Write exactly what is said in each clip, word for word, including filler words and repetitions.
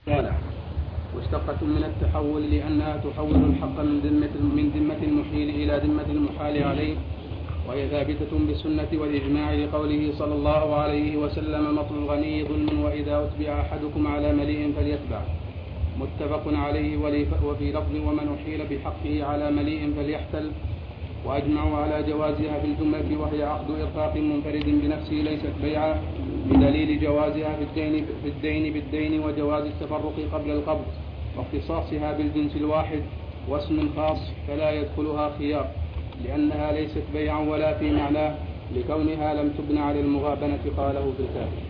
قال مشتقة من التحول لأنها تحول الحق من ذمة من ذمة المحيل إلى ذمة المحال عليه، وهي ثابتة بالسنة والإجماع لقوله صلى الله عليه وسلم: مطل الغني ظلم، وإذا أتبع أحدكم على مليء فليتبع. متفق عليه. وفي لفظ: ومن أحيل بحقه على مليء فليحتل. وأجمعوا على جوازها في الجملة، وهي عقد إرفاق منفرد بنفسه ليست بيعا، بدليل جوازها في الدين في الدين بالدين، وجواز التفرق قبل القبض، واختصاصها بالجنس الواحد واسم خاص فلا يدخلها خيار، لأنها ليست بيعا ولا في معناه، لكونها لم تبنى على المغابنة. قاله في الكافي.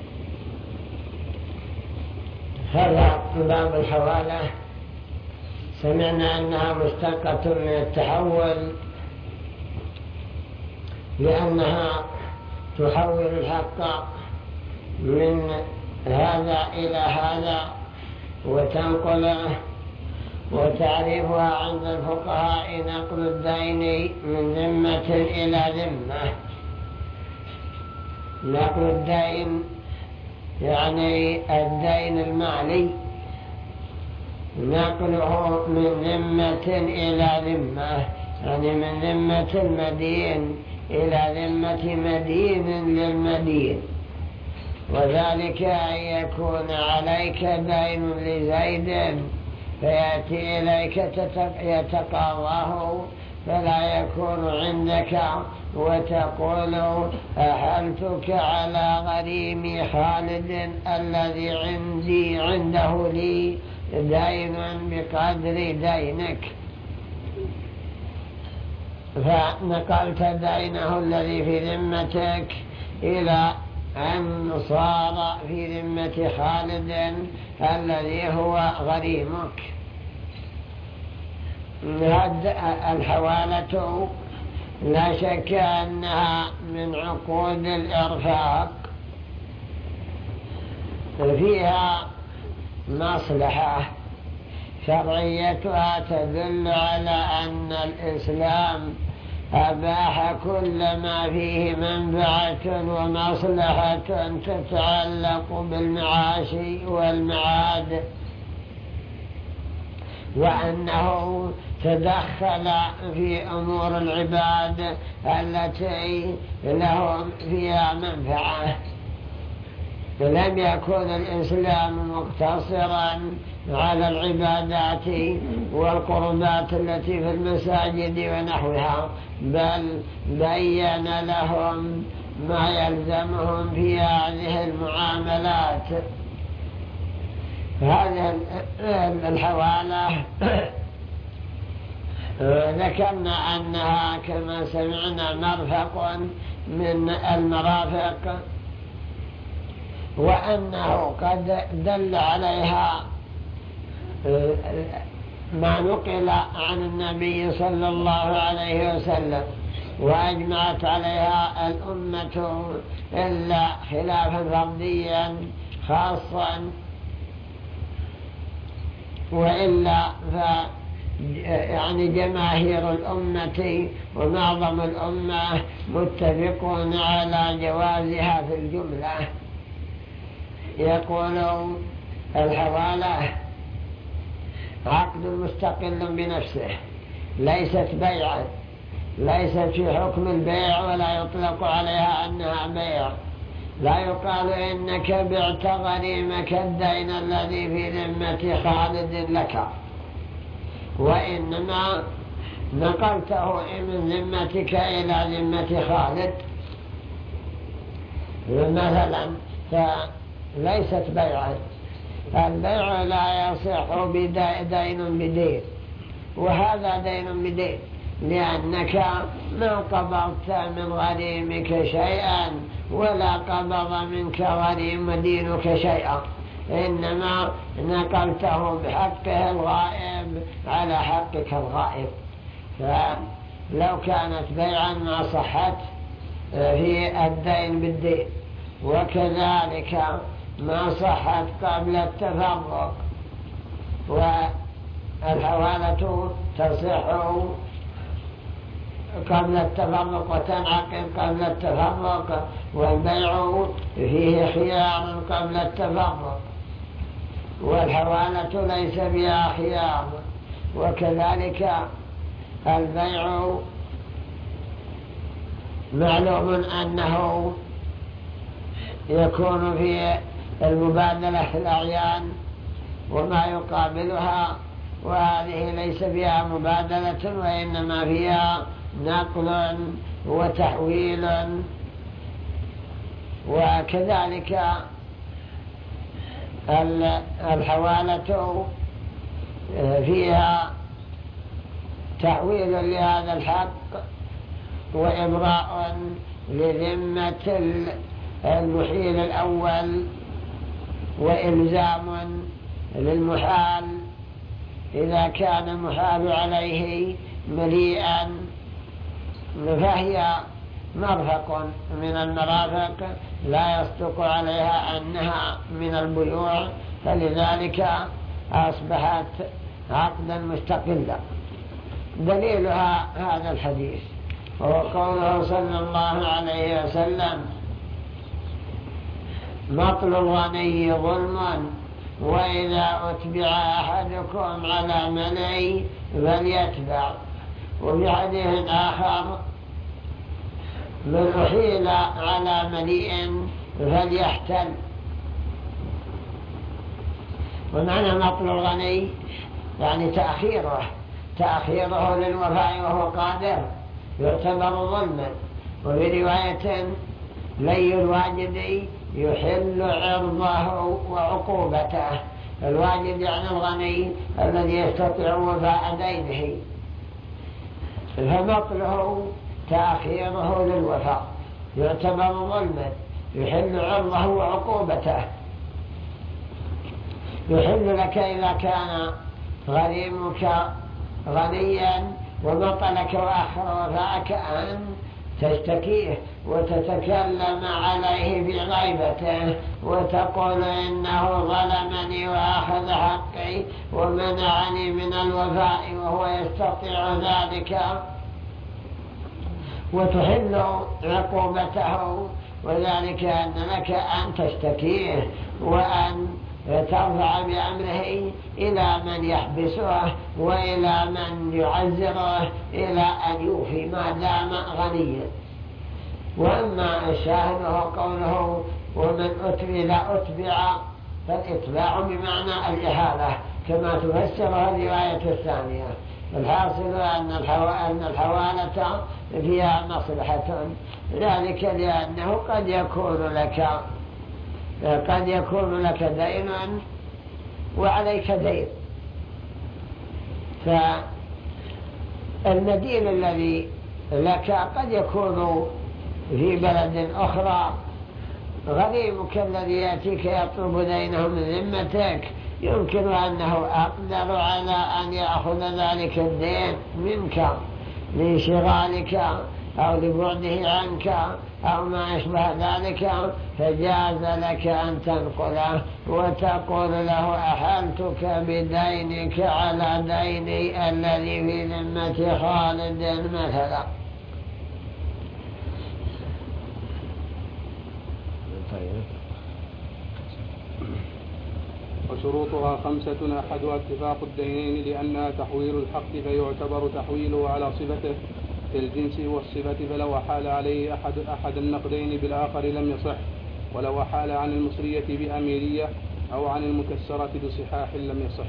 هذا باب الحوالة سمعنا أنها مشتقة من التحول لأنها تحول الحق من هذا إلى هذا وتنقله. وتعريفها عند الفقهاء نقل الدين من ذمة إلى ذمة. نقل الدين يعني الدين المالي، نقله من ذمة إلى ذمة يعني من ذمة المدين إلى ذمة مدين للمدين، وذلك أن يكون عليك دين لزيد فيأتي إليك يتقاضاه فلا يكون عندك، وتقول: أحلتك على غريم خالد الذي عندي عنده لي دين بقدر دينك، فنقلت دينه الذي في ذمتك إلى أن صار في ذمة خالد الذي هو غريمك. الحوالة لا شك أنها من عقود الإرفاق، فيها مصلحة شرعيتها تدل على أن الإسلام أباح كل ما فيه منفعة ومصلحة تتعلق بالمعاش والمعاد، وأنه تدخل في أمور العباد التي لهم فيها منفعة. لم يكن الإسلام مقتصرا على العبادات والقربات التي في المساجد ونحوها، بل بين لهم ما يلزمهم في هذه المعاملات. هذه الحوالة ذكرنا أنها كما سمعنا مرفق من المرافق، وأنه قد دل عليها ما نقل عن النبي صلى الله عليه وسلم، وأجمعت عليها الأمة إلا خلافا فرديا خاصا، وإلا ف يعني جماهير الأمة ومعظم الأمة متفقون على جوازها في الجملة. يقول: الحوالة عقد مستقل بنفسه، ليست بيعا، ليست في حكم البيع، ولا يطلق عليها أنها بيع. لا يقال إنك بعت غريمك الدين الذي في ذمة خالد لك، وإنما نقلته من ذمتك إلى ذمة خالد مثلا، فليست بيعا. البيع لا يصح بدين بدين، وهذا دين بدين، لأنك ما قبضت من غريمك شيئا ولا قبض منك غريم دينك شيئا، إنما نقلته بحقه الغائب على حقك الغائب. فلو كانت بيعا ما صحت في الدين بالدين، وكذلك ما صحت قبل التفرق. والحوالة تصح قبل التفرق وتنعقد قبل التفرق، والبيع فيه خيار قبل التفرق. والحوالة ليس بها خيار. وكذلك البيع معلوم أنه يكون في المبادلة الأعيان وما يقابلها، وهذه ليس فيها مبادلة وإنما فيها نقل وتحويل. وكذلك الحوالة فيها تحويل لهذا الحق وإبراء لذمة المحيل الأول وإلزام للمحال إذا كان المحال عليه مليئا، فهي مرفق من المرافق لا يصدق عليها أنها من البيوع، فلذلك أصبحت عقدا مستقلا. دليلها هذا الحديث وهو قوله صلى الله عليه وسلم: مطل الغني ظلم، وإذا أتبع أحدكم على ملئ فليتبع. وفي حديث آخر: من أحيل على مليء فليحتل. ومعنى مطل الغني يعني تأخيره تأخيره للوفاء وهو قادر يعتبر ظلما. وفي رواية: لي الواجد يحل عرضه وعقوبته. الواجد يعني الغني الذي يستطيع وفاء دينه، فمطله تأخيره للوفاء يعتبر ظلما، يحل عرضه وعقوبته. يحل لك إذا كان غريمك غنيا وبطلك وآخر وفاءك أن تشتكيه وتتكلم عليه بغيبته وتقول إنه ظلمني وأخذ حقي ومنعني من الوفاء وهو يستطيع ذلك، وتحل عقوبته، وذلك أن لك أن تشتكيه وأن ترفع بأمره إلى من يحبسه وإلى من يعزره إلى أن يوفي ما دام غنيا. وأما الشاهد وهو قوله: ومن أتبع لا أتبع، فالإتباع بمعنى الإحالة كما تفسرها الرواية الثانية. الحاصل أن الحوالة فيها مصلحة، ذلك لأنه قد يكون لك قد يكون لك دين وعليك دين، فالمدين الذي لك قد يكون في بلد أخرى. غريمك الذي يأتيك يطلب دينه من ذمتك يمكن أنه أقدر على أن يأخذ ذلك الدين منك لانشغالك أو لبعده عنك أو ما يشبه ذلك، فجاز لك أن تنقله وتقول له: أحلتك بدينك على ديني الذي في ذمة خالد مثلا. وشروطها خمسة: أحدها اتفاق الدينين لأنها تحويل الحق فيعتبر تحويله على صفته في الجنس والصفة، فلو أحال عليه أحد, أحد النقدين بالآخر لم يصح، ولو أحال عن المصرية بأميرية أو عن المكسرة بصحاح لم يصح.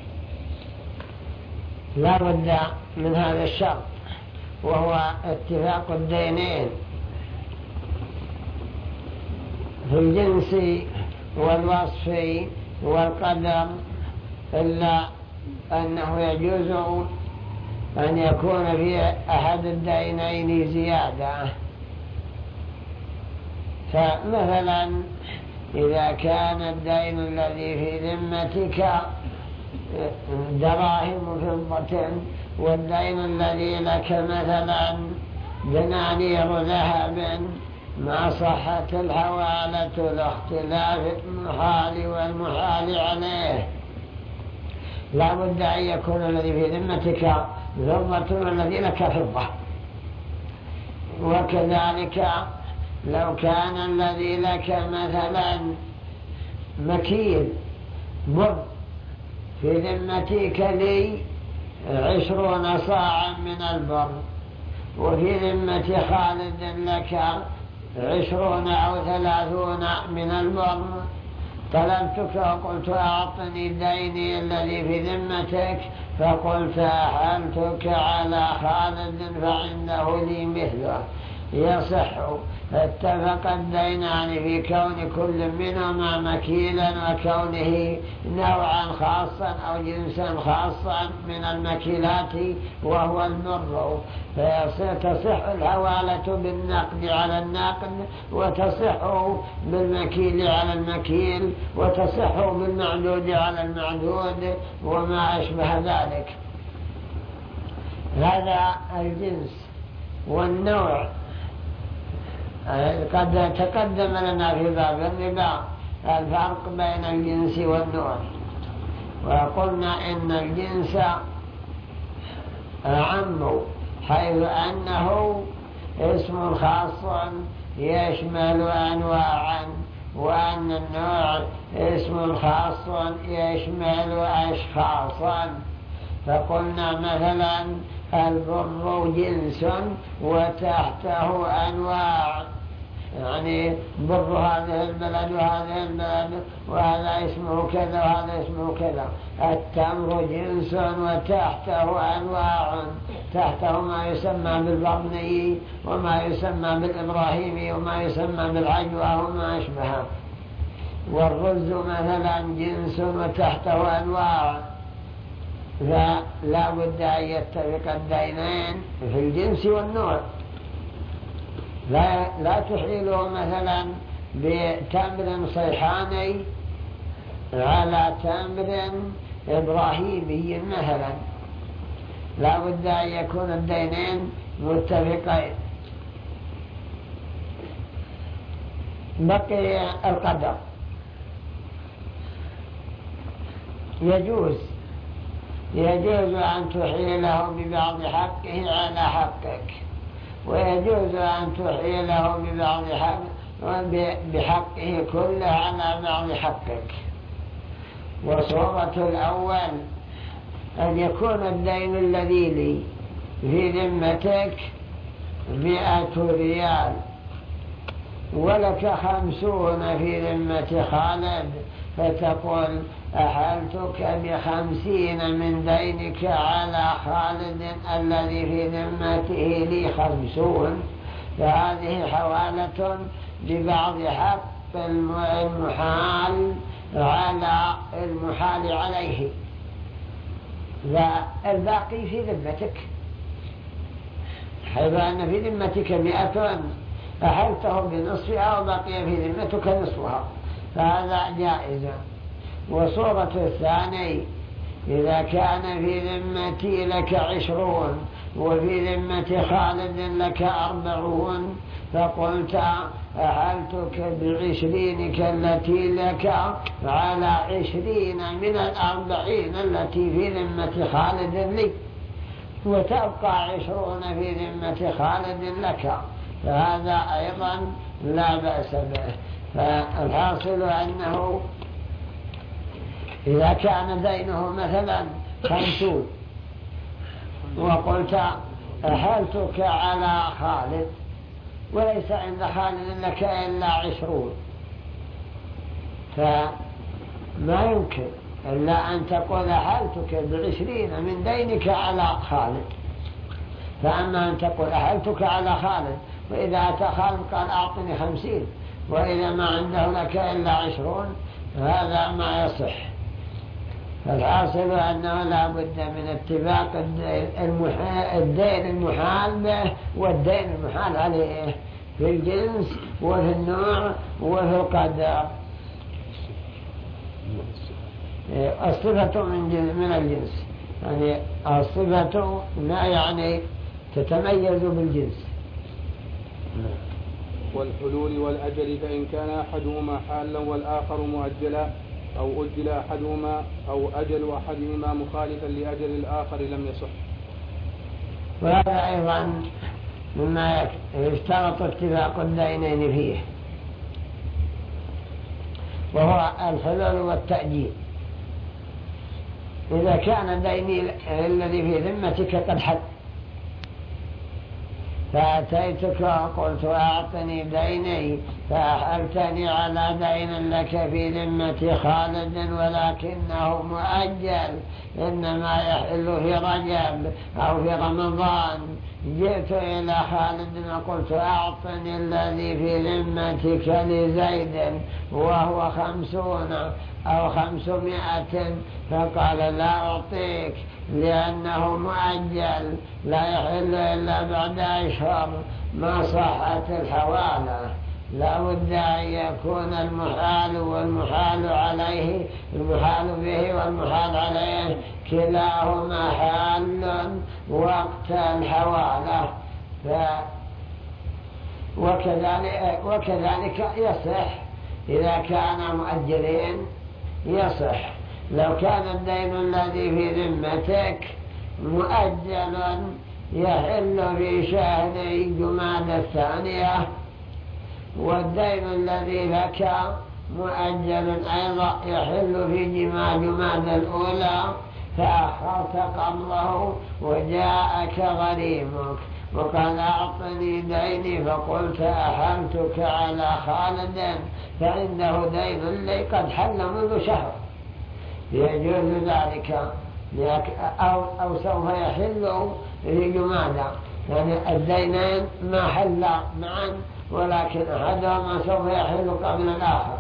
لا بد من هذا الشرط وهو اتفاق الدينين في الجنس والوصف والقدر، إلا أنه يجوز أن يكون في أحد الدينين زيادة. فمثلا إذا كان الدين الذي في ذمتك دراهم فضة والدين الذي لك مثلا دنانير ذهب، ما صحت الحوالة لاختلاف المحال والمحال عليه. لا بد أن يكون الذي في ذمتك فضة والذي لك فضة. وكذلك لو كان الذي لك مثلا مكيل بر في ذمتك لي عشرون صاعا من البر، وفي ذمة خالد لك عشرون أو ثلاثون من البر. طلبتك وقلت أعطني ديني الذي في ذمتك، فقلت أحلتك على خالد فعنده لي مثله، يصح. اتفق الدينان في كون كل منهما مكيلا وكونه نوعا خاصا أو جنسا خاصا من المكيلات وهو البر، فتصح الحوالة بالنقد على النقد، وتصح بالمكيل على المكيل، وتصح بالمعدود على المعدود وما أشبه ذلك. هذا الجنس والنوع قد تقدم لنا في باب الربا الفرق بين الجنس والنوع، وقلنا إن الجنس أعم حيث أنه اسم خاص يشمل أنواعا، وأن النوع اسم خاص يشمل أشخاصا. فقلنا مثلا البر جنس وتحته أنواع، يعني بر هذه البلد وهذه البلد، وهذا اسمه كذا وهذا اسمه كذا. التمر جنس وتحته أنواع، تحته ما يسمى بالبرني وما يسمى بالإبراهيمي وما يسمى بالعجوة وما أشبهه. والرز مثلا جنس وتحته أنواع، فلا بد أن يتفق الدينين في الجنس والنوع. لا, لا تحيله مثلا بتمر صيحاني على تمر إبراهيمي مثلا، لا بد أن يكون الدينين متفقين. بقي القدر. يجوز يجوز أن تحيله ببعض حقه على حقك، ويجوز أن تحيله ببعض حق بحقه كله على بعض حقك. وصورة الأول أن يكون الدين الذي لي في ذمتك مئة ريال، ولك خمسون في ذمة خالد، فتقول أحلتك بخمسين من دينك على خالد الذي في ذمته لي خمسون. فهذه حوالة ببعض حق المحال على المحال عليه، والباقي في ذمتك، حيث أن في ذمتك مئة أحلته بنصفها أو بقي في ذمتك نصفها، فهذا جائز. وصورة الثاني إذا كان في ذمتي لك عشرون وفي ذمة خالد لك أربعون، فقلت أحلتك بعشرينك التي لك على عشرين من الأربعين التي في ذمة خالد لي، وتبقى عشرون في ذمة خالد لك، فهذا أيضا لا بأس به. فالحاصل أنه إذا كان دينه مثلا خمسون وقلت أحلتك على خالد وليس عند خالد لك إلا عشرون، فما يمكن إلا أن تقول أحلتك بعشرين من دينك على خالد. فأما أن تقول أحلتك على خالد، وإذا أتى خالد قال أعطني خمسين وإذا ما عنده لك إلا عشرون، هذا ما يصح. فالحاصل أنه لا بد من اتفاق الدين المحال به والدين المحال عليه في الجنس وفي النوع وفي القدر. الصفة من الجنس، يعني الصفة لا يعني تتميز بالجنس. والحلول والأجل، فإن كان أحدهما حالا والآخر مؤجلا، أو أجل أحدهما أو أجل أحدهما مخالفا لأجل الآخر لم يصح. وهذا أيضا مما يشترط اتفاق الدينين فيه، وهو الحلول والتأجيل. إذا كان ديني الذي في ذمتك قد حل، فأتيتك وقلت أعطني ديني، فأحلتني على دين لك في ذمة خالد ولكنه مؤجل، إنما يحل في رجب أو في رمضان، جئت إلى خالد وقلت أعطني الذي في ذمتك لزيد وهو خمسون أو خمسمائة، فقال لا أعطيك لأنه مؤجل لا يحل إلا بعد أشهر. ما صحت الحوالة، لا بد أن يكون المحال والمحال عليه، المحال به والمحال عليه كلاهما حال وقت الحوالة. ف وكذلك, وكذلك يصح إذا كان مؤجلين، يصح لو كان الدين الذي في ذمتك مؤجلا يحل في شهر جمادى الثانية، والدين الذي لك مؤجل أيضا يحل في جمادى الأولى، فأخرت قبضه وجاءك غريمك وقال أعطني ديني، فقلت أحلتك على خالد فعنده دين لي قد حل منذ شهر، يجوز ذلك، أو, أو سوف يحل في جمادى، يعني الدينين ما حل معا ولكن أحدهما سوف يحل قبل الآخر.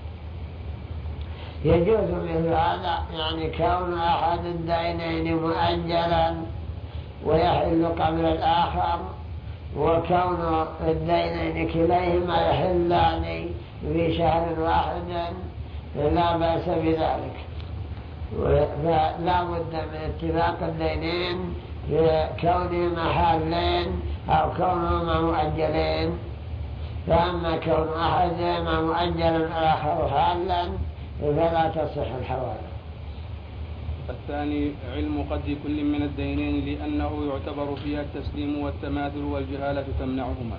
يجوز مثل هذا، يعني كون أحد الدينين مؤجلا ويحل قبل الآخر، وكون الدينين كليهما يحلان في شهر واحد لا بأس بذلك. فلا بد من اتفاق الدينين كونهما حالين أو كونهما مؤجلين، فأما كون أحدهما مؤجلا والآخر حالا فلا تصح الحوالة. الثاني علم قدر كل من الدينين، لأنه يعتبر فيها التسليم والتماثل والجهالة تمنعهما.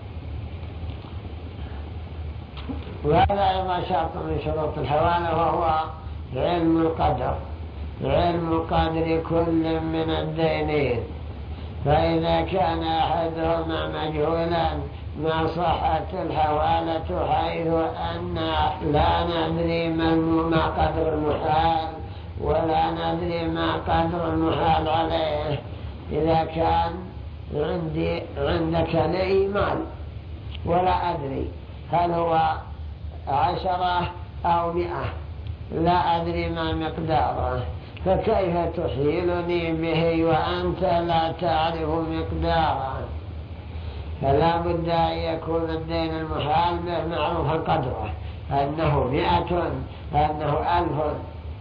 وهذا أيضا شرط من شروط الحوالة، وهو علم القدر، علم قدر كل من الدينين، فإذا كان أحدهما مجهولا ما صحت الحوالة، حيث أن لا ندري ما قدر المحال ولا ندري ما قدر المحال عليه. إذا كان عندي عندك لي مال ولا أدري هل هو عشرة أو مئة، لا أدري ما مقداره، فكيف تحيلني به وأنت لا تعرف مقداره؟ فلا بد أن يكون الدين المحال به معروفا قدره، أنه مئة أنه ألف.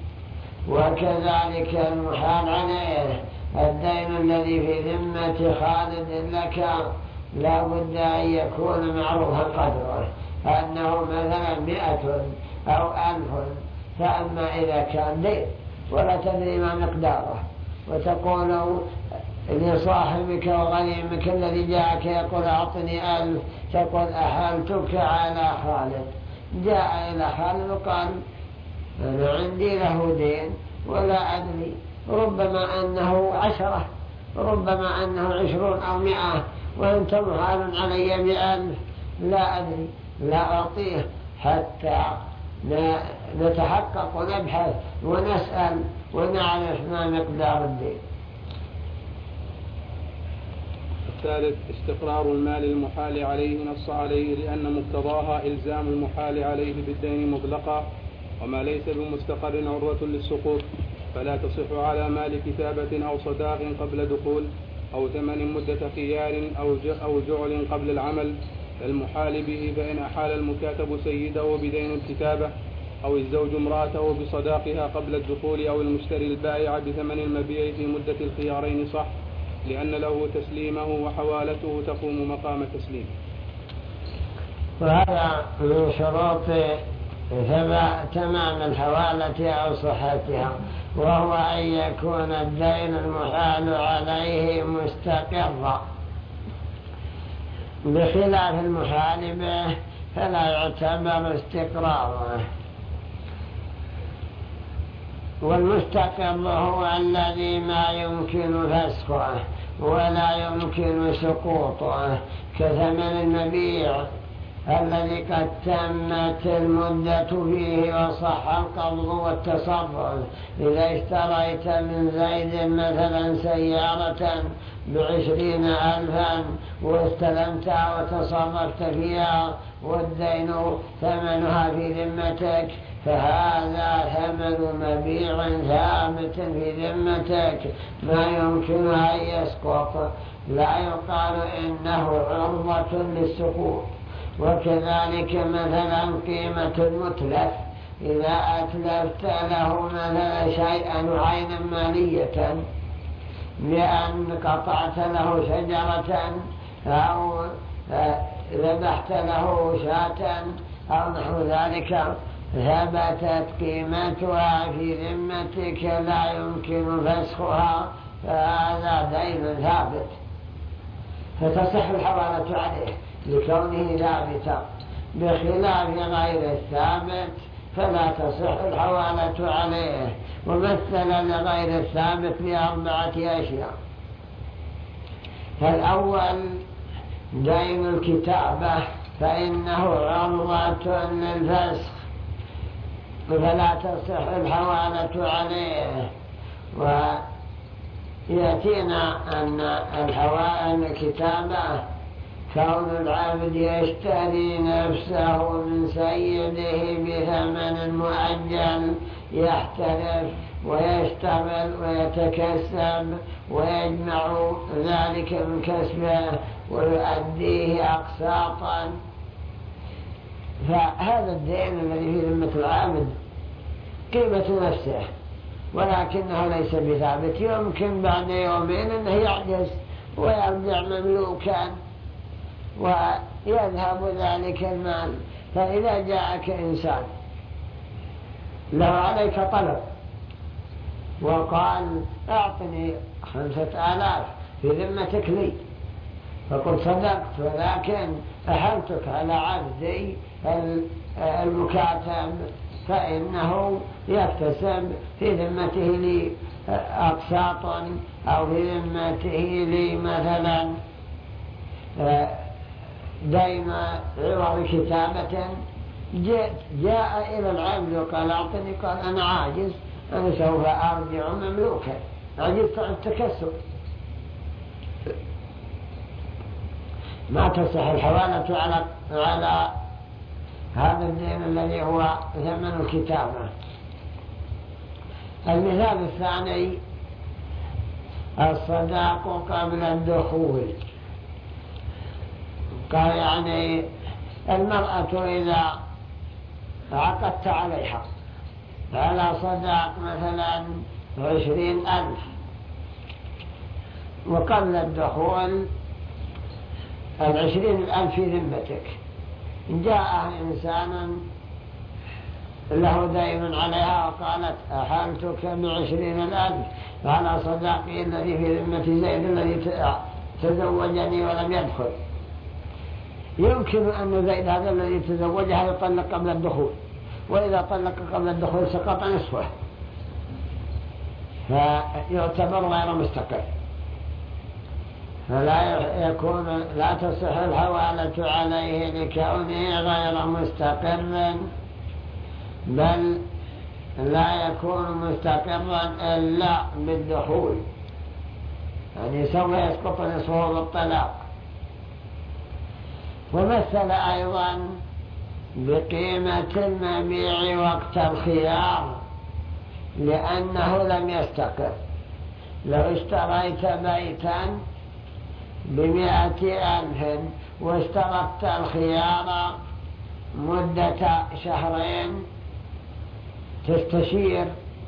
وكذلك المحال عليه الدين الذي في ذمة خالد لك لا بد أن يكون معروفا قدره، أنه مثلا مئة أو ألف. فأما إذا كان دين ولا تدري ما مقداره، وتقول لصاحبك وغنيمك الذي جاءك يقول أعطني ألف، تقول أحلتك على خالد، جاء إلى خالد وقال أنا عندي له دين ولا أدري، ربما أنه عشرة، ربما أنه عشرون أو مئة، وأنت محال علي بألف، لا أدري، لا أعطيه حتى نتحقق ونبحث ونسأل ونعرف ما مقدار الدين. الثالث استقرار المال المحال عليه نص عليه، لأن مقتضاها إلزام المحال عليه بالدين مطلقا، وما ليس بمستقر عروة للسقوط، فلا تصح على مال كتابة أو صداق قبل دخول، أو ثمن مدة خيار أو جعل قبل العمل، المحال به، فإن أحال المكاتب سيده بدين الكتابة، أو الزوج امرأته بصداقها قبل الدخول، أو المشتري البائع بثمن المبيع في مدة الخيارين صح، لأن له تسليمه وحوالته تقوم مقام تسليم. وهذا من شروط تمام الحوالة أو صحتها، وهو أن يكون الدين المحال عليه مستقرا، بخلاف المحال به فلا يعتبر استقراره. والمستقر هو الذي ما يمكن فسخه ولا يمكن سقوطه، كثمن المبيع الذي قد تمت المدة فيه وصح القبض والتصرف. إذا اشتريت من زيد مثلا سيارة بعشرين ألفا واستلمتها وتصرفت فيها والدين ثمنها في ذمتك، فهذا ثمن مبيع ثابت في ذمتك ما يمكن أن يسقط، لا يقال إنه عرضة للسقوط. وكذلك مثلا قيمة المتلف، إذا أتلفت له مثلا شيئا عينا مالية بأن قطعت له شجرة أو ذبحت له شاة أو نحو ذلك، ثبتت قيمتها في ذمتك لا يمكن فسخها، فهذا دين ثابت فتصح الحوالة عليه لكونه ثابتا، بخلاف غير الثابت فلا تصح الحوالة عليه. ومثل لغير الثابت بأربعة أشياء. الأول دين الكتابة، فإنه عرضة للفسخ فلا تصح الحوالة عليه. ويأتينا أن الكتابة كون العبد يشتري نفسه من سيده بثمن مؤجل، يحترف ويشتغل ويتكسب ويجمع ذلك من كسبه ويؤديه أقساطا، فهذا الدين الذي في ذمة العبد قيمة نفسه ولكنه ليس بثابت، يمكن بعد يومين أنه يعجز ويرجع مملوكا ويذهب ذلك المال. فإذا جاءك إنسان له عليك طلب وقال أعطني خمسة آلاف في ذمتك لي، فقل صدقت ولكن أحلتك على عبدي المكاتب، فإنه يكتسب في ذمته لي أقساط أو في ذمته لي مثلا دين عوض كتابة. جاء إلى العبد وقال أعطني، قال أنا عاجز، أنا سوف أرجع مملوكا، عجزت عن التكسب، ما تصح الحوالة على على هذا الدين الذي هو ثمن الكتابة. المثال الثاني الصداق قبل الدخول، قال يعني المرأة إذا عقدت عليها على صداق مثلا عشرين ألف وقبل الدخول العشرين الألف في ذمتك، جاء إنسان له دين عليها وقالت أحلتك بعشرين الألف على صداقي الذي في ذمة زيد الذي تزوجني ولم يدخل. يمكن أن زيد هذا الذي تزوجها يطلق قبل الدخول، وإذا طلق قبل الدخول سقط نصفه فيعتبر غير مستقر، فلا يكون لا تصح الحوالة عليه لكونه غير مستقر، بل لا يكون مستقرا إلا بالدخول، يعني سوف يسقط نصفه بالطلاق. ومثل أيضا بقيمة المبيع وقت الخيار لأنه لم يستقر. لو اشتريت بيتا بمئة ألف واشترطت الخيار مدة شهرين، تستشير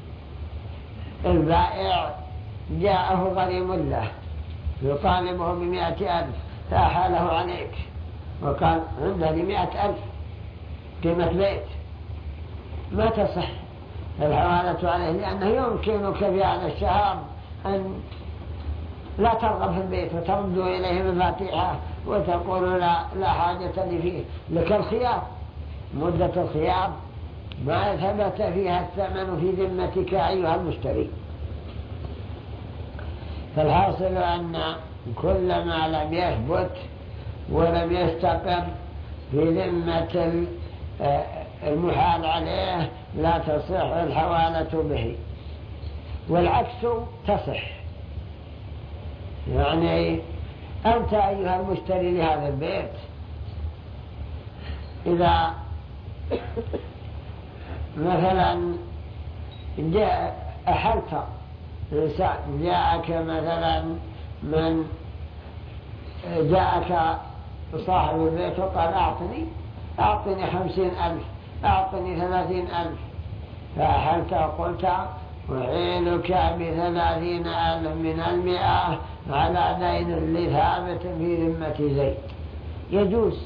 البائع، جاءه غريم له يطالبه بمئة ألف فأحاله عليك وقال عندني مئة ألف قيمة بيت، ما تصح الحوالة عليه، لأنه يمكنك في هذا الشهر أن لا ترغب في البيت وترد إليه مفاتيحه وتقول لا, لا حاجة لي فيه، لك الخيار، مدة الخيار ما ثبت فيها الثمن في ذمتك أيها المشتري. فالحاصل أن كل ما لم يثبت ولم يستقر في ذمة المحال عليه لا تصح الحوالة به، والعكس تصح. يعني أنت أيها المشتري لهذا البيت إذا مثلا جاء أحلت إنسان، جاءك مثلا من جاءك صاحب البيت وقال أعطني أعطني خمسين ألف، أعطني ثلاثين ألف، فأحلت وقلت أعينك بثلاثين ألف من المئة على دين لثابت في ذمة زيد، يجوز،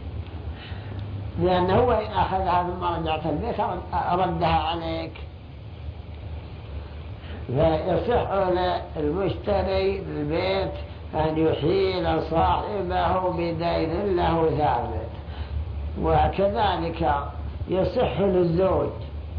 لأنه وإن أخذها ثم رجعت البيت ردها عليك. فيصح للمشتري البيت أن يحيل صاحبه بدين له ثابت. وكذلك يصح للزوج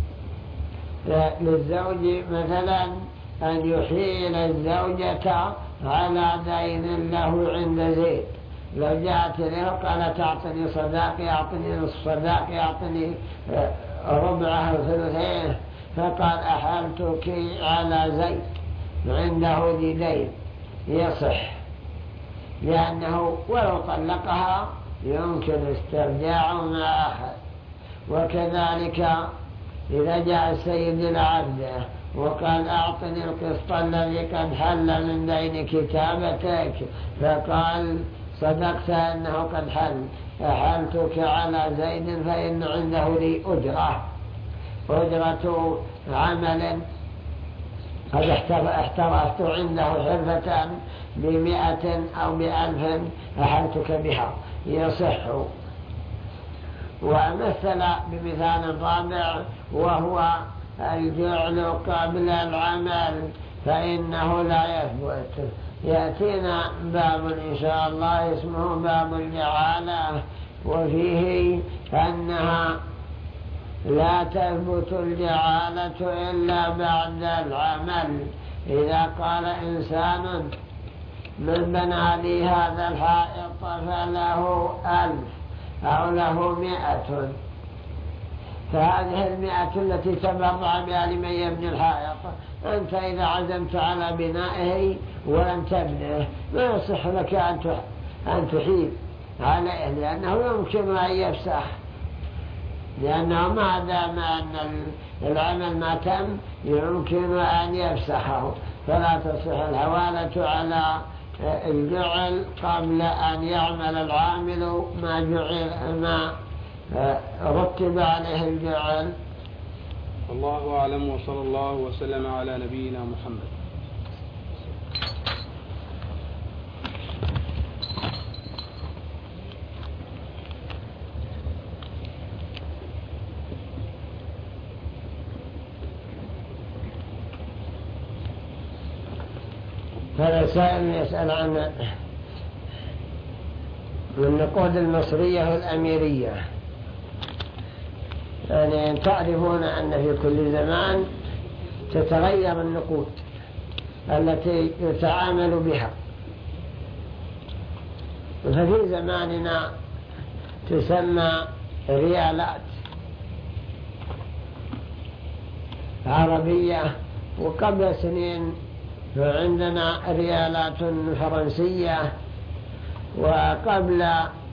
للزوج مثلا أن يحيل الزوجة على دين له عند زيد. لو جاءت له قالت أعطني صداقي، أعطني نصف صداقي، أعطني ربعه وثلثيه، فقال أحلتك على زيد عنده دين، يصح، لأنه ولو طلقها يمكن استرجاع ما أخذ. وكذلك إذا جاء السيد العبد وقال أعطني القسط الذي قد حل من دين كتابتك، فقال صدقت أنه قد حل، أحلتك على زيد فإن عنده لي أجرة أجرة عمل قد احترفت عنده حرفة بمئة أو بألف أحلتك بها، يصح. ومثل بمثال رابع وهو الجعل قبل العمل، فإنه لا يثبت. يأتينا باب إن شاء الله اسمه باب الجعالة، وفيه أنها لا تثبت الجعالة إلا بعد العمل. إذا قال إنسان من بنى لي هذا الحائط فله ألف أو له مئة، فهذه المئة التي تبرع بها لمن يبني الحائط، أنت إذا عزمت على بنائه ولم تبنيه ما يصح لك أن تحيل عليه، لأنه يمكن أن يفسخ، لأنه ما دام أن العمل ما تم يمكن أن يفسخه، فلا تصح الحوالة على الجعل قبل أن يعمل العامل ما جعل ما رتب عليه الجعل. الله أعلم، وصلى الله وسلم على نبينا محمد. هذا سائل يسأل عن النقود المصرية والأميرية. يعني تعرفون أن في كل زمان تتغير النقود التي يتعامل بها، ففي زماننا تسمى ريالات عربية، وقبل سنين عندنا ريالات فرنسية، وقبل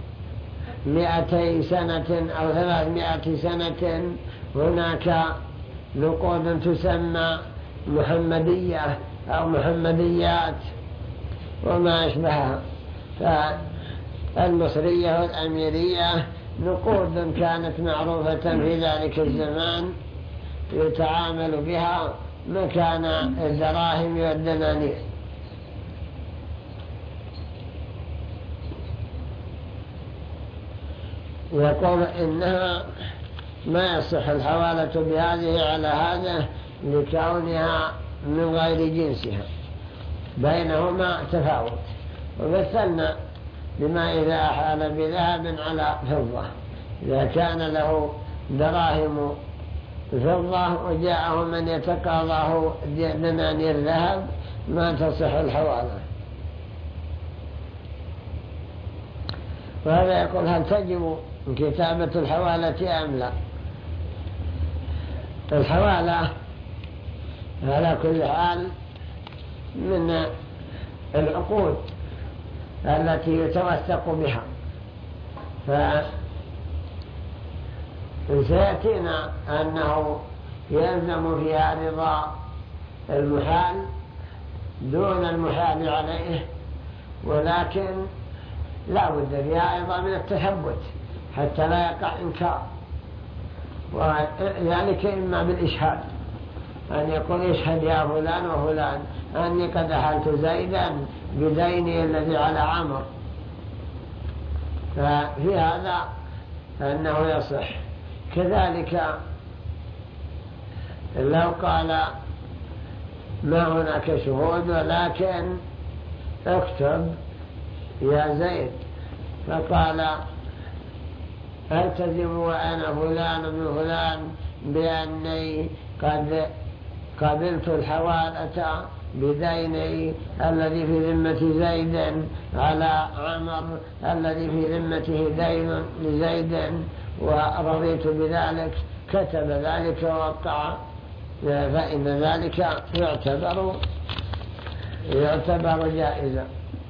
مئتي سنة أو ثلاثمائة سنة هناك نقود تسمى محمدية أو محمديات وما أشبهها. فالمصرية والأميرية نقود كانت معروفة في ذلك الزمان يتعامل بها مكان الدراهم والدنانير. يقول إنها ما يصح الحوالة بهذه على هذا لكونها من غير جنسها، بينهما تفاوت. ومثلنا بما إذا أحال بذهب على فضة، إذا كان له دراهم فضة وجاءه من يتقاضاه دنانير ذهب ما تصح الحوالة. وهذا يقول هل تجب كتابة الحوالة أم لا؟ الحوالة على كل حال من العقود التي يتوثق بها، فسيأتينا أنه يلزم فيها رضا المحال دون المحال عليه، ولكن لا بد فيها أيضا من التثبت حتى لا يقع إنكار، وذلك إما بالإشهاد أن يقول اشهد يا فلان وفلان أني قد أحلت زيدا بديني الذي على عمر، ففي هذا أنه يصح. كذلك لو قال ما هناك شهود ولكن اكتب يا زيد، فقال التزم وأنا فلان بن فلان بأني قد قبلت الحوالة بديني الذي في ذمة زيد على عمر الذي في ذمته دين لزيد ورضيت بذلك، كتب ذلك ووقع، فإن ذلك يعتبر يعتبر جائزا.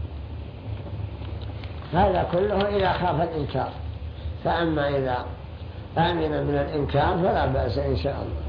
هذا كله إذا خاف الإنكار، فأما إذا آمن من الإنكار فلا بأس إن شاء الله.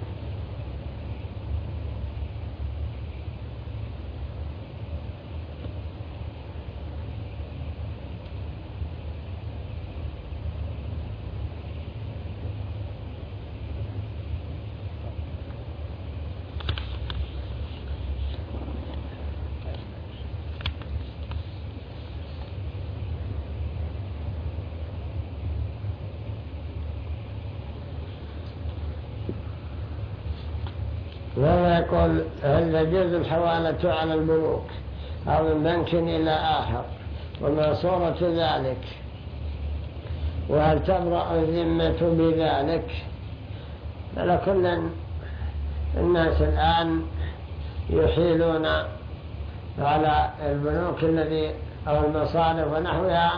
وهو يقول هل يجوز الحوالة على البنوك أو من بنك إلى آخر وما صورة ذلك، وهل تبرأ الذمة بذلك؟ فلكل الناس الآن يحيلون على البنوك الذي أو المصارف ونحوها،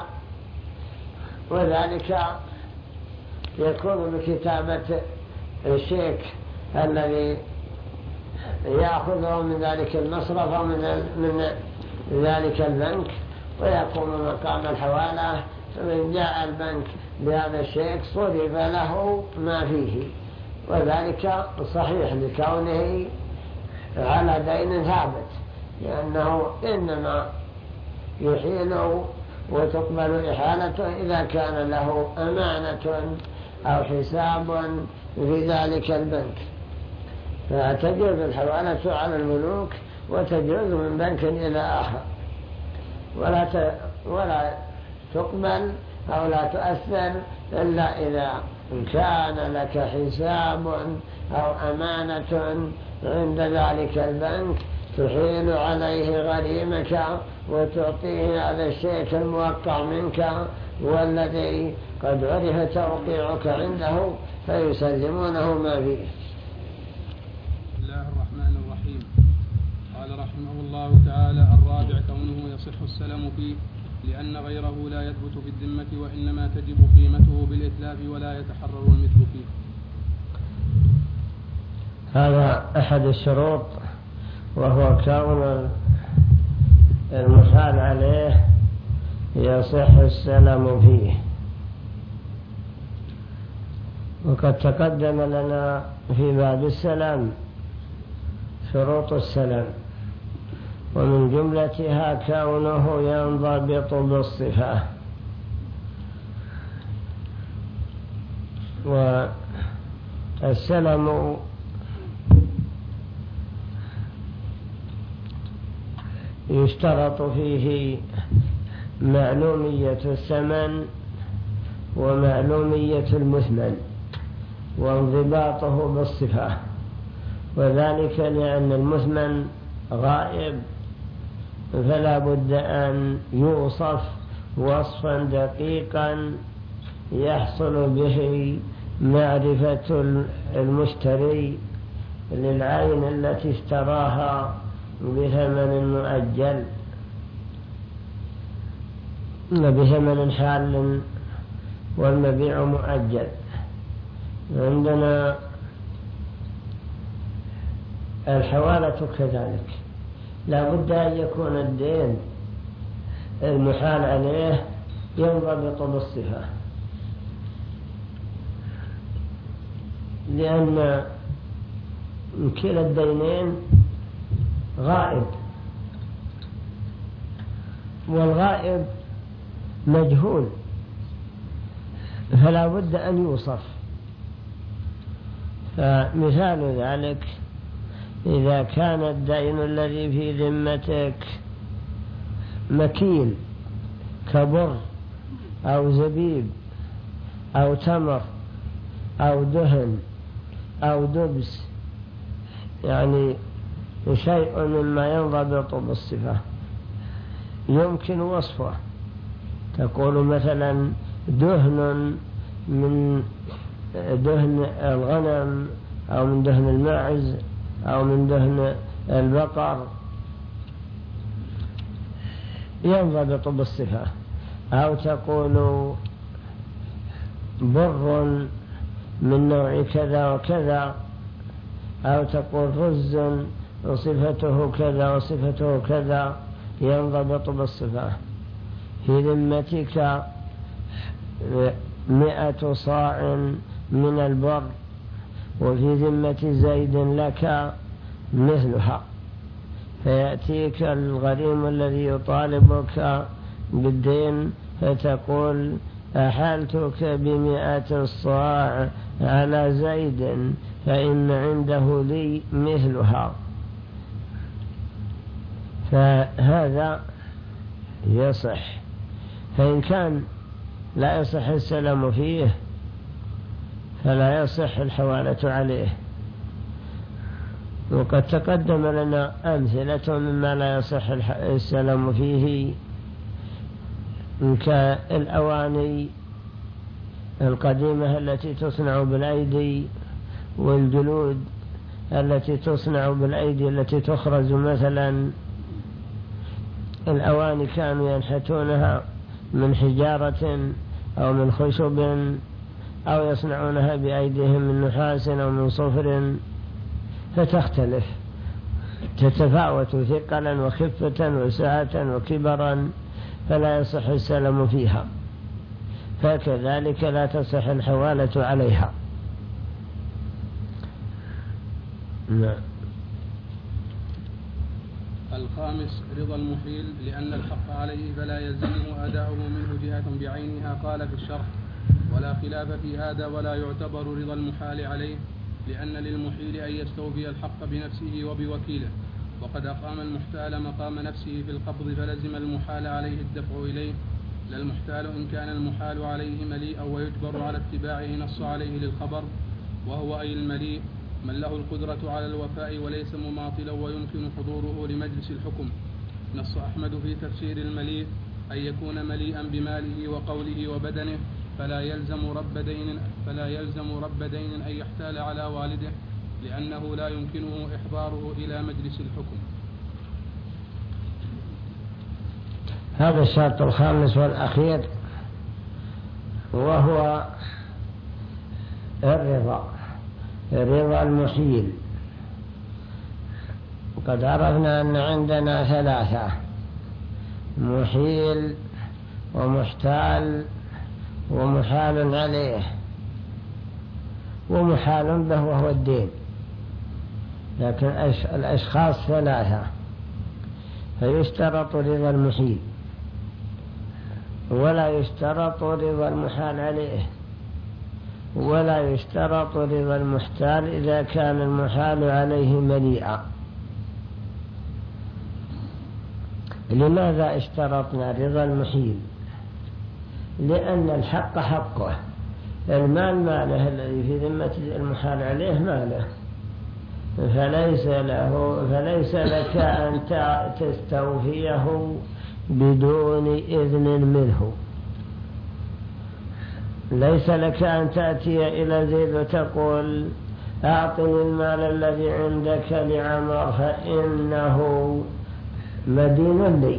وذلك يكون بكتابة الشيك الذي يأخذه من ذلك المصرف أو من من ذلك البنك ويقوم مقام الحوالة، فمن جاء البنك بهذا الشيك صرف له ما فيه، وذلك صحيح لكونه على دين ثابت، لأنه إنما يحيل وتقبل إحالته إذا كان له أمانة أو حساب في ذلك البنك. فتجوز الحوالة على الملوك وتجوز من بنك إلى آخر، ولا ولا تقبل أو لا تؤثر إلا إذا كان لك حساب أو أمانة عند ذلك البنك تحيل عليه غريمك وتعطيه هذا الشيك الموقع منك والذي قد عرف توقيعك عنده فيسلمونه ما فيه. قال رحمه الله تعالى: الرابع كونه يصح السلم فيه لأن غيره لا يثبت في الذمة وإنما تجب قيمته بالإتلاف ولا يتحرر المثل فيه. هذا أحد الشروط، وهو كون المحال عليه يصح السلم فيه. وقد تقدم لنا في باب السلام شروط السلام، ومن جملتها كونه ينضبط بالصفة، والسلم يشترط فيه معلومية الثمن ومعلومية المثمن وانضباطه بالصفة، وذلك لأن المثمن غائب فلا بد أن يوصف وصفا دقيقا يحصل به معرفة المشتري للعين التي اشتراها بثمن مؤجل بثمن حال والمبيع مؤجل. عندنا الحوالة كذلك، لا بد أن يكون الدين المحال عليه ينضبط بالصفة، لأن كلا الدينين غائب، والغائب مجهول، فلا بد أن يوصف. فمثال ذلك إذا كان الدين الذي في ذمتك مكيل كبر أو زبيب أو تمر أو دهن أو دبس، يعني شيء مما ينضبط بالصفة يمكن وصفه، تقول مثلا دهن من دهن الغنم أو من دهن الماعز أو من دهن البقر ينضبط بالصفة، أو تقول بر من نوع كذا وكذا، أو تقول رز وصفته كذا وصفته كذا، ينضبط بالصفة. في ذمتك مئة صاع من البر، وفي ذمة زيد لك مثلها، فيأتيك الغريم الذي يطالبك بالدين فتقول أحلتك بمئة صاع على زيد فإن عنده لي مثلها، فهذا يصح. فإن كان لا يصح السلام فيه فلا يصح الحوالة عليه. وقد تقدم لنا أمثلة مما لا يصح السلام فيه كالأواني القديمة التي تصنع بالأيدي، والجلود التي تصنع بالأيدي التي تخرج، مثلا الأواني كانوا ينحتونها من حجارة أو من خشب أو يصنعونها بأيديهم من نحاس أو من صفر، فتختلف تتفاوت ثقلا وخفة وسعة وكبرا، فلا يصح السلم فيها، فكذلك لا تصح الحوالة عليها. نعم. الخامس رضا المحيل، لأن الحق عليه فلا يلزمه أداؤه منه جهة بعينها. قال في الشرح: ولا خلاف في هذا، ولا يعتبر رضا المحال عليه، لأن للمحيل أن يستوفي الحق بنفسه وبوكيله، وقد أقام المحتال مقام نفسه في القبض، فلزم المحال عليه الدفع إليه، لا المحتال إن كان المحال عليه مليئا ويجبر على اتباعه نص عليه للخبر، وهو أي المليء من له القدرة على الوفاء وليس مماطلا ويمكن حضوره لمجلس الحكم. نص أحمد في تفسير المليء أن يكون مليئا بماله وقوله وبدنه، فلا يلزم رب دين فلا يلزم رب دين أن يحتال على والده، لأنه لا يمكنه إحضاره إلى مجلس الحكم. هذا الشرط الخامس والأخير، وهو الرضا، رضا المحيل. قد عرفنا أن عندنا ثلاثة: محيل ومحتال ومحال عليه. ومحال به وهو الدين، لكن الأشخاص ثلاثة، فيشترط رضا المحيل ولا يشترط رضا المحال عليه، ولا يشترط رضا المحتال إذا كان المحال عليه مليئا. لماذا اشترطنا رضا المحيل؟ لأن الحق حقه، المال ماله الذي في ذمة المحال عليه ماله، فليس له فليس لك أن تستوفيه بدون إذن منه، ليس لك أن تأتي إلى زيد وتقول أعطني المال الذي عندك لعمر فإنه مدين لي،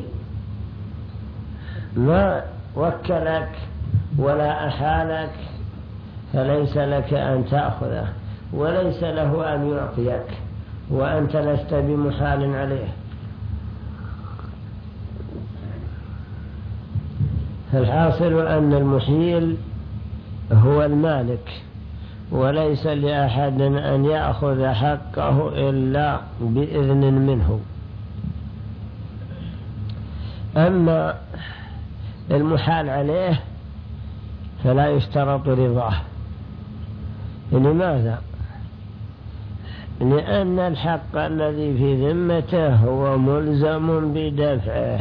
ما وكلك ولا أحالك، فليس لك أن تأخذه، وليس له أن يعطيك، وأنت لست بمحال عليه. فالحاصل أن المحيل هو المالك، وليس لأحد أن يأخذ حقه إلا بإذن منه. أما المحال عليه فلا يشترط رضاه. لماذا؟ لأن الحق الذي في ذمته هو ملزم بدفعه،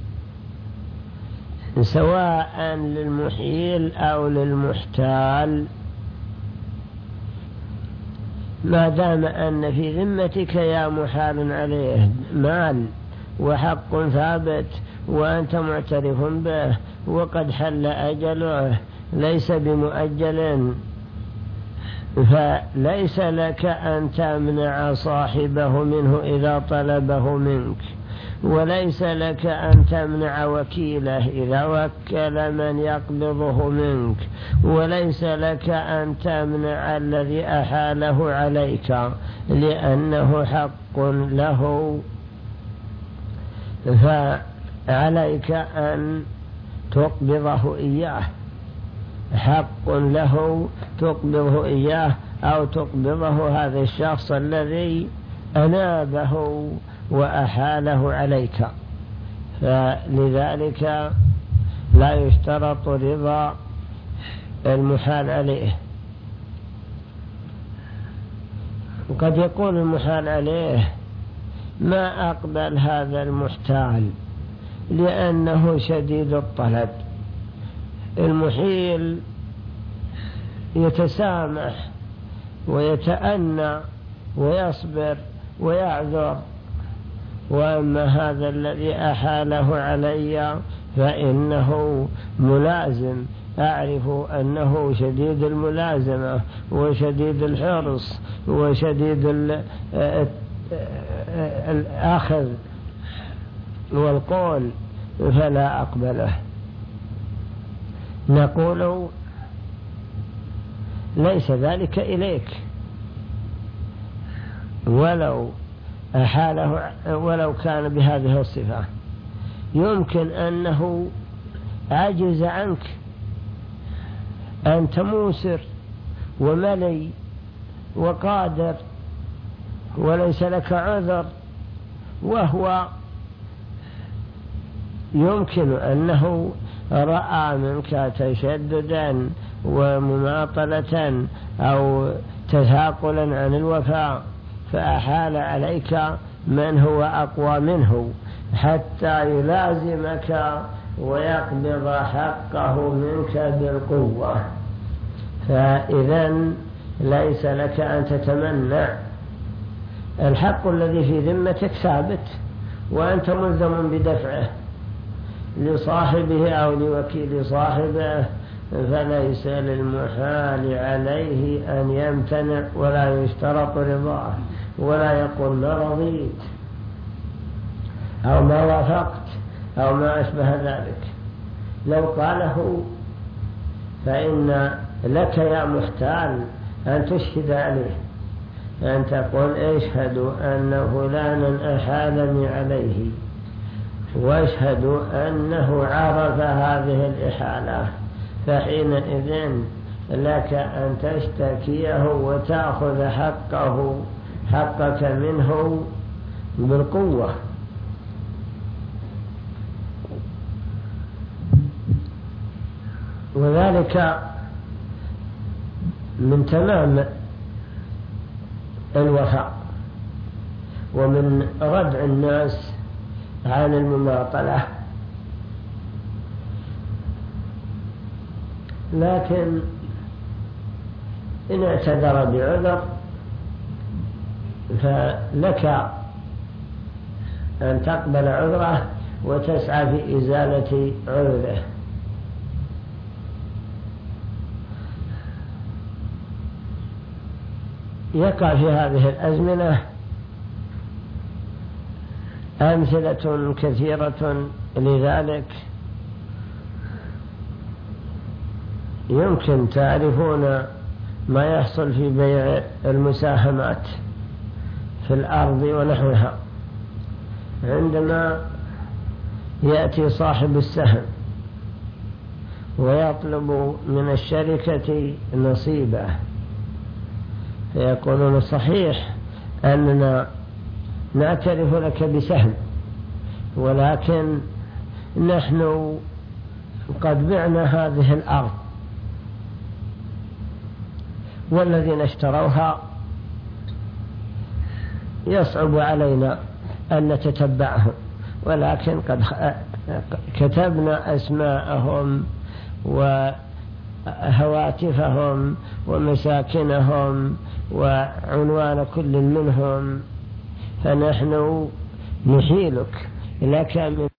سواء للمحيل أو للمحتال، ما دام أن في ذمتك يا محال عليه مال وحق ثابت وأنت معترف به وقد حل أجله ليس بمؤجل، فليس لك أن تمنع صاحبه منه إذا طلبه منك، وليس لك أن تمنع وكيله إذا وكل من يقبضه منك، وليس لك أن تمنع الذي أحاله عليك لأنه حق له، فعليك أن تقبضه إياه، حق له تقبضه إياه أو تقبضه هذا الشخص الذي أنابه وأحاله عليك. فلذلك لا يشترط رضا المحال عليه. قد يكون المحال عليه ما أقبل هذا المحتال لأنه شديد الطلب، المحيل يتسامح ويتأنى ويصبر ويعذر، وأما هذا الذي أحاله علي فإنه ملازم، أعرف أنه شديد الملازمة وشديد الحرص وشديد الأخذ والقول، فلا أقبله. نقول ليس ذلك إليك، ولو أحاله ولو كان بهذه الصفة، يمكن أنه عجز عنك، أنت موسر وملي وقادر وليس لك عذر، وهو يمكن أنه رأى منك تشددا ومماطلة أو تثاقلا عن الوفاء فأحال عليك من هو أقوى منه حتى يلازمك ويقبض حقه منك بالقوة، فإذا ليس لك أن تتمنع. الحق الذي في ذمتك ثابت وأنت ملزم بدفعه لصاحبه أو لوكيل صاحبه، فليس للمحال عليه أن يمتنع ولا يشترط رضاه، ولا يقول ما رضيت أو ما وافقت أو ما أشبه ذلك. لو قاله فإن لك يا محتال أن تشهد عليه، أن تقول اشهدوا أن فلانا أحالني عليه، واشهدوا أنه عرف هذه الإحالة، فحينئذ لك أن تشتكيه وتأخذ حقه حقك منه بالقوة. وذلك من تمام الوفاء ومن ردع الناس عن المماطلة. لكن إن اعتذر بعذر فلك أن تقبل عذره وتسعى في إزالة عذره. يقع في هذه الأزمنة أمثلة كثيرة لذلك. يمكن تعرفون ما يحصل في بيع المساهمات في الأرض ونحوها، عندما يأتي صاحب السهم ويطلب من الشركة نصيبه، فيقولون صحيح أننا نعترف لك بسهم، ولكن نحن قد بعنا هذه الأرض والذين اشتروها يصعب علينا أن نتتبعهم، ولكن قد كتبنا أسماءهم وهواتفهم ومساكنهم وعنوان كل منهم، فنحن نحيلك لك من